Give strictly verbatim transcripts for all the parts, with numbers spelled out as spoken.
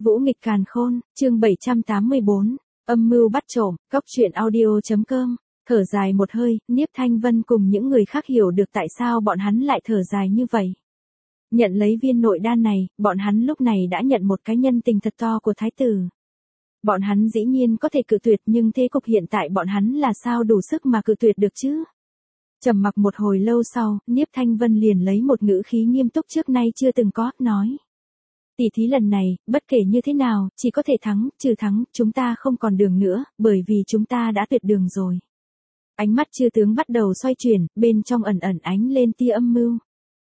Vũ nghịch càn khôn, chương bảy trăm tám mươi bốn, âm mưu bắt trộm, góc truyện audio.com, thở dài một hơi, Niếp Thanh Vân cùng những người khác hiểu được tại sao bọn hắn lại thở dài như vậy. Nhận lấy viên nội đan này, bọn hắn lúc này đã nhận một cái nhân tình thật to của thái tử. Bọn hắn dĩ nhiên có thể cự tuyệt nhưng thế cục hiện tại bọn hắn là sao đủ sức mà cự tuyệt được chứ? Trầm mặc một hồi lâu sau, Niếp Thanh Vân liền lấy một ngữ khí nghiêm túc trước nay chưa từng có, nói. Tỷ thí lần này, bất kể như thế nào, chỉ có thể thắng, trừ thắng, chúng ta không còn đường nữa, bởi vì chúng ta đã tuyệt đường rồi. Ánh mắt chư tướng bắt đầu xoay chuyển, bên trong ẩn ẩn ánh lên tia âm mưu.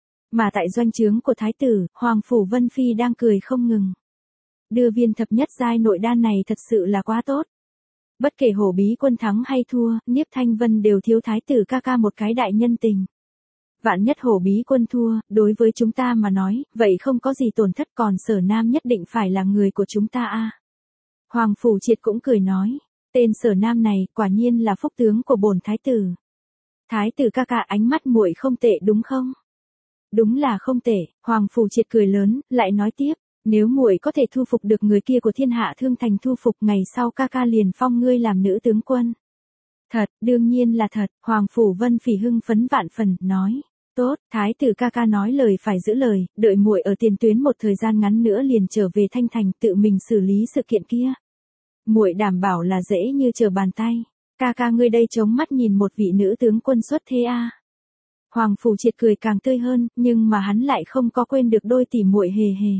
Mà tại doanh trướng của thái tử, Hoàng Phủ Vân Phi đang cười không ngừng. Đưa viên thập nhất giai nội đan này thật sự là quá tốt. Bất kể Hổ Bí Quân thắng hay thua, Niếp Thanh Vân đều thiếu thái tử ca ca một cái đại nhân tình. Vạn nhất Hổ Bí Quân thua, đối với chúng ta mà nói, vậy không có gì tổn thất, còn Sở Nam nhất định phải là người của chúng ta a. Hoàng Phủ Triệt cũng cười nói, tên Sở Nam này quả nhiên là phúc tướng của bổn thái tử. Thái tử ca ca, ánh mắt muội không tệ đúng không? Đúng là không tệ. Hoàng Phủ Triệt cười lớn, lại nói tiếp, nếu muội có thể thu phục được người kia của Thiên Hạ Thương Thành, thu phục, ngày sau ca ca liền phong ngươi làm nữ tướng quân. Thật, đương nhiên là thật. Hoàng Phủ Vân Phỉ hưng phấn vạn phần, nói, tốt, thái tử ca ca nói lời phải giữ lời, đợi muội ở tiền tuyến một thời gian ngắn nữa liền trở về Thanh Thành, tự mình xử lý sự kiện kia. Muội đảm bảo là dễ như trở bàn tay. Ca ca ngươi đây chống mắt nhìn một vị nữ tướng quân xuất thế a. À. Hoàng Phủ Triệt cười càng tươi hơn, nhưng mà hắn lại không có quên được đôi tỷ muội hề hề.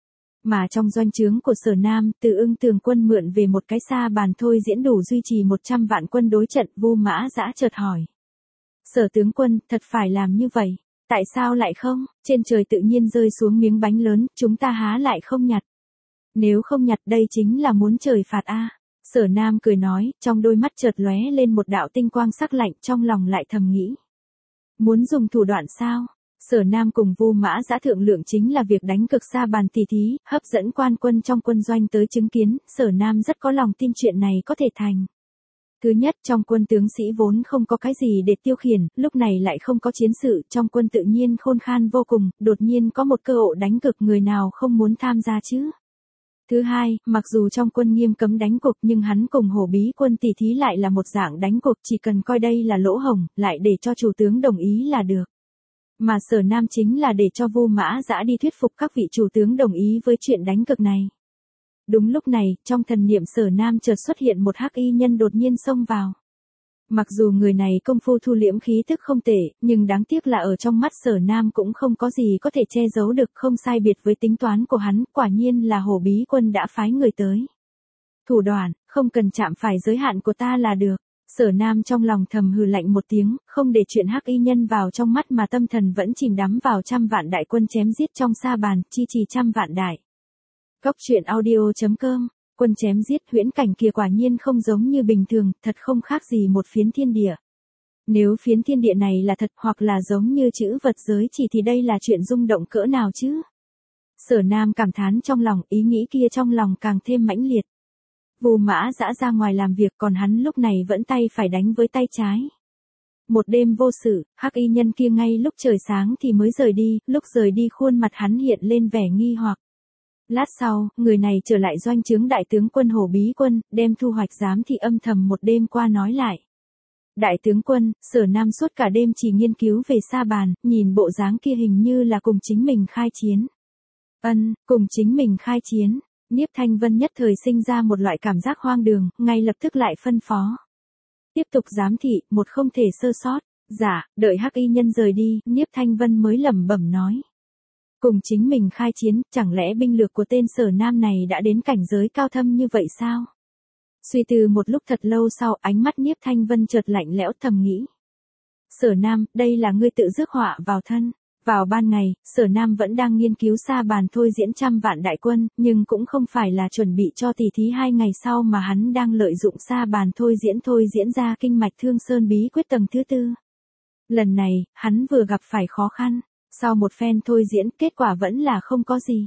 Mà trong doanh trướng của Sở Nam, Từ Ưng Tường quân mượn về một cái sa bàn thôi diễn đủ duy trì một trăm vạn quân đối trận. Vu Mã Dã chợt hỏi, Sở tướng quân, thật phải làm như vậy? Tại sao lại không? Trên trời tự nhiên rơi xuống miếng bánh lớn, chúng ta há lại không nhặt? Nếu không nhặt đây chính là muốn trời phạt a. À. Sở Nam cười nói, trong đôi mắt chợt lóe lên một đạo tinh quang sắc lạnh, trong lòng lại thầm nghĩ. Muốn dùng thủ đoạn sao? Sở Nam cùng Vu Mã Dã thượng lượng chính là việc đánh cực sa bàn tỷ thí, hấp dẫn quan quân trong quân doanh tới chứng kiến, Sở Nam rất có lòng tin chuyện này có thể thành. Thứ nhất, trong quân tướng sĩ vốn không có cái gì để tiêu khiển, lúc này lại không có chiến sự, trong quân tự nhiên khôn khan vô cùng, đột nhiên có một cơ hội đánh cực, người nào không muốn tham gia chứ? Thứ hai, mặc dù trong quân nghiêm cấm đánh cuộc nhưng hắn cùng Hổ Bí Quân tỷ thí lại là một dạng đánh cuộc, chỉ cần coi đây là lỗ hổng, lại để cho chủ tướng đồng ý là được. Mà Sở Nam chính là để cho Vu Mã Dã đi thuyết phục các vị chủ tướng đồng ý với chuyện đánh cược này. Đúng lúc này, trong thần niệm Sở Nam chợt xuất hiện một hắc y nhân đột nhiên xông vào. Mặc dù người này công phu thu liễm khí tức không tệ, nhưng đáng tiếc là ở trong mắt Sở Nam cũng không có gì có thể che giấu được, không sai biệt với tính toán của hắn, quả nhiên là Hổ Bí Quân đã phái người tới. Thủ đoạn, không cần chạm phải giới hạn của ta là được. Sở Nam trong lòng thầm hừ lạnh một tiếng, không để chuyện hắc y nhân vào trong mắt mà tâm thần vẫn chìm đắm vào trăm vạn đại quân chém giết trong sa bàn, chi trì trăm vạn đại. Góc truyện audio.com, quân chém giết huyễn cảnh kia quả nhiên không giống như bình thường, thật không khác gì một phiến thiên địa. Nếu phiến thiên địa này là thật hoặc là giống như chữ vật giới chỉ thì đây là chuyện rung động cỡ nào chứ? Sở Nam cảm thán trong lòng, ý nghĩ kia trong lòng càng thêm mãnh liệt. Vu Mã Dã ra ngoài làm việc, còn hắn lúc này vẫn tay phải đánh với tay trái. Một đêm vô sự, hắc y nhân kia ngay lúc trời sáng thì mới rời đi, lúc rời đi khuôn mặt hắn hiện lên vẻ nghi hoặc. Lát sau, người này trở lại doanh trướng đại tướng quân Hổ Bí Quân, đem thu hoạch giám thị âm thầm một đêm qua nói lại. Đại tướng quân, Sở Nam suốt cả đêm chỉ nghiên cứu về sa bàn, nhìn bộ dáng kia hình như là cùng chính mình khai chiến. Ân, cùng chính mình khai chiến. Niếp Thanh Vân nhất thời sinh ra một loại cảm giác hoang đường, ngay lập tức lại phân phó. Tiếp tục giám thị, một không thể sơ sót. Dạ, đợi hắc y nhân rời đi, Niếp Thanh Vân mới lẩm bẩm nói. Cùng chính mình khai chiến, chẳng lẽ binh lược của tên Sở Nam này đã đến cảnh giới cao thâm như vậy sao? Suy tư một lúc thật lâu sau, ánh mắt Niếp Thanh Vân chợt lạnh lẽo, thầm nghĩ. Sở Nam, đây là ngươi tự rước họa vào thân. Vào ban ngày, Sở Nam vẫn đang nghiên cứu sa bàn thôi diễn trăm vạn đại quân, nhưng cũng không phải là chuẩn bị cho tỷ thí hai ngày sau mà hắn đang lợi dụng sa bàn thôi diễn thôi diễn ra kinh mạch Thương Sơn bí quyết tầng thứ tư. Lần này, hắn vừa gặp phải khó khăn, sau một phen thôi diễn kết quả vẫn là không có gì.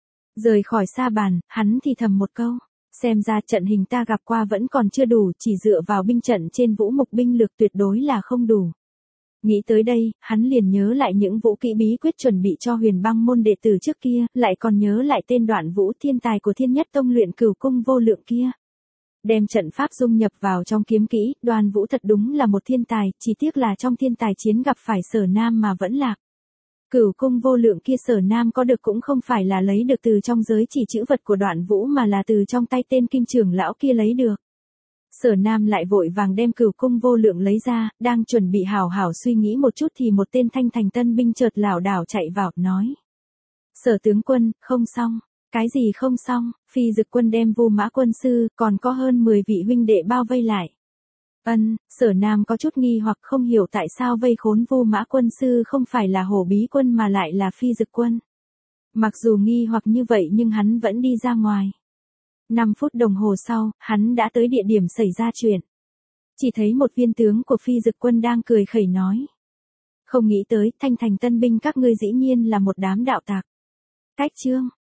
Rời khỏi sa bàn, hắn thì thầm một câu, xem ra trận hình ta gặp qua vẫn còn chưa đủ, chỉ dựa vào binh trận trên Vũ Mục binh lực tuyệt đối là không đủ. Nghĩ tới đây, hắn liền nhớ lại những vũ kỹ bí quyết chuẩn bị cho huyền băng môn đệ tử trước kia, lại còn nhớ lại tên Đoạn Vũ thiên tài của Thiên Nhất Tông luyện cửu cung vô lượng kia. Đem trận pháp dung nhập vào trong kiếm kỹ, Đoàn Vũ thật đúng là một thiên tài, chỉ tiếc là trong thiên tài chiến gặp phải Sở Nam mà vẫn lạc. Cửu cung vô lượng kia Sở Nam có được cũng không phải là lấy được từ trong giới chỉ chữ vật của Đoạn Vũ mà là từ trong tay tên kinh trưởng lão kia lấy được. Sở Nam lại vội vàng đem cửu cung vô lượng lấy ra, đang chuẩn bị hào hảo suy nghĩ một chút thì một tên thanh thành tân binh chợt lảo đảo chạy vào, nói. Sở tướng quân, không xong. Cái gì không xong? Phi Dực quân đem Vu Mã quân sư, còn có hơn mười vị huynh đệ bao vây lại. Ân, Sở Nam có chút nghi hoặc không hiểu tại sao vây khốn Vu Mã quân sư không phải là Hổ Bí quân mà lại là Phi Dực quân. Mặc dù nghi hoặc như vậy nhưng hắn vẫn đi ra ngoài. năm phút đồng hồ sau, hắn đã tới địa điểm xảy ra chuyện. Chỉ thấy một viên tướng của Phi Dực quân đang cười khẩy nói. Không nghĩ tới, thanh thành tân binh các ngươi dĩ nhiên là một đám đạo tặc. Cách chương.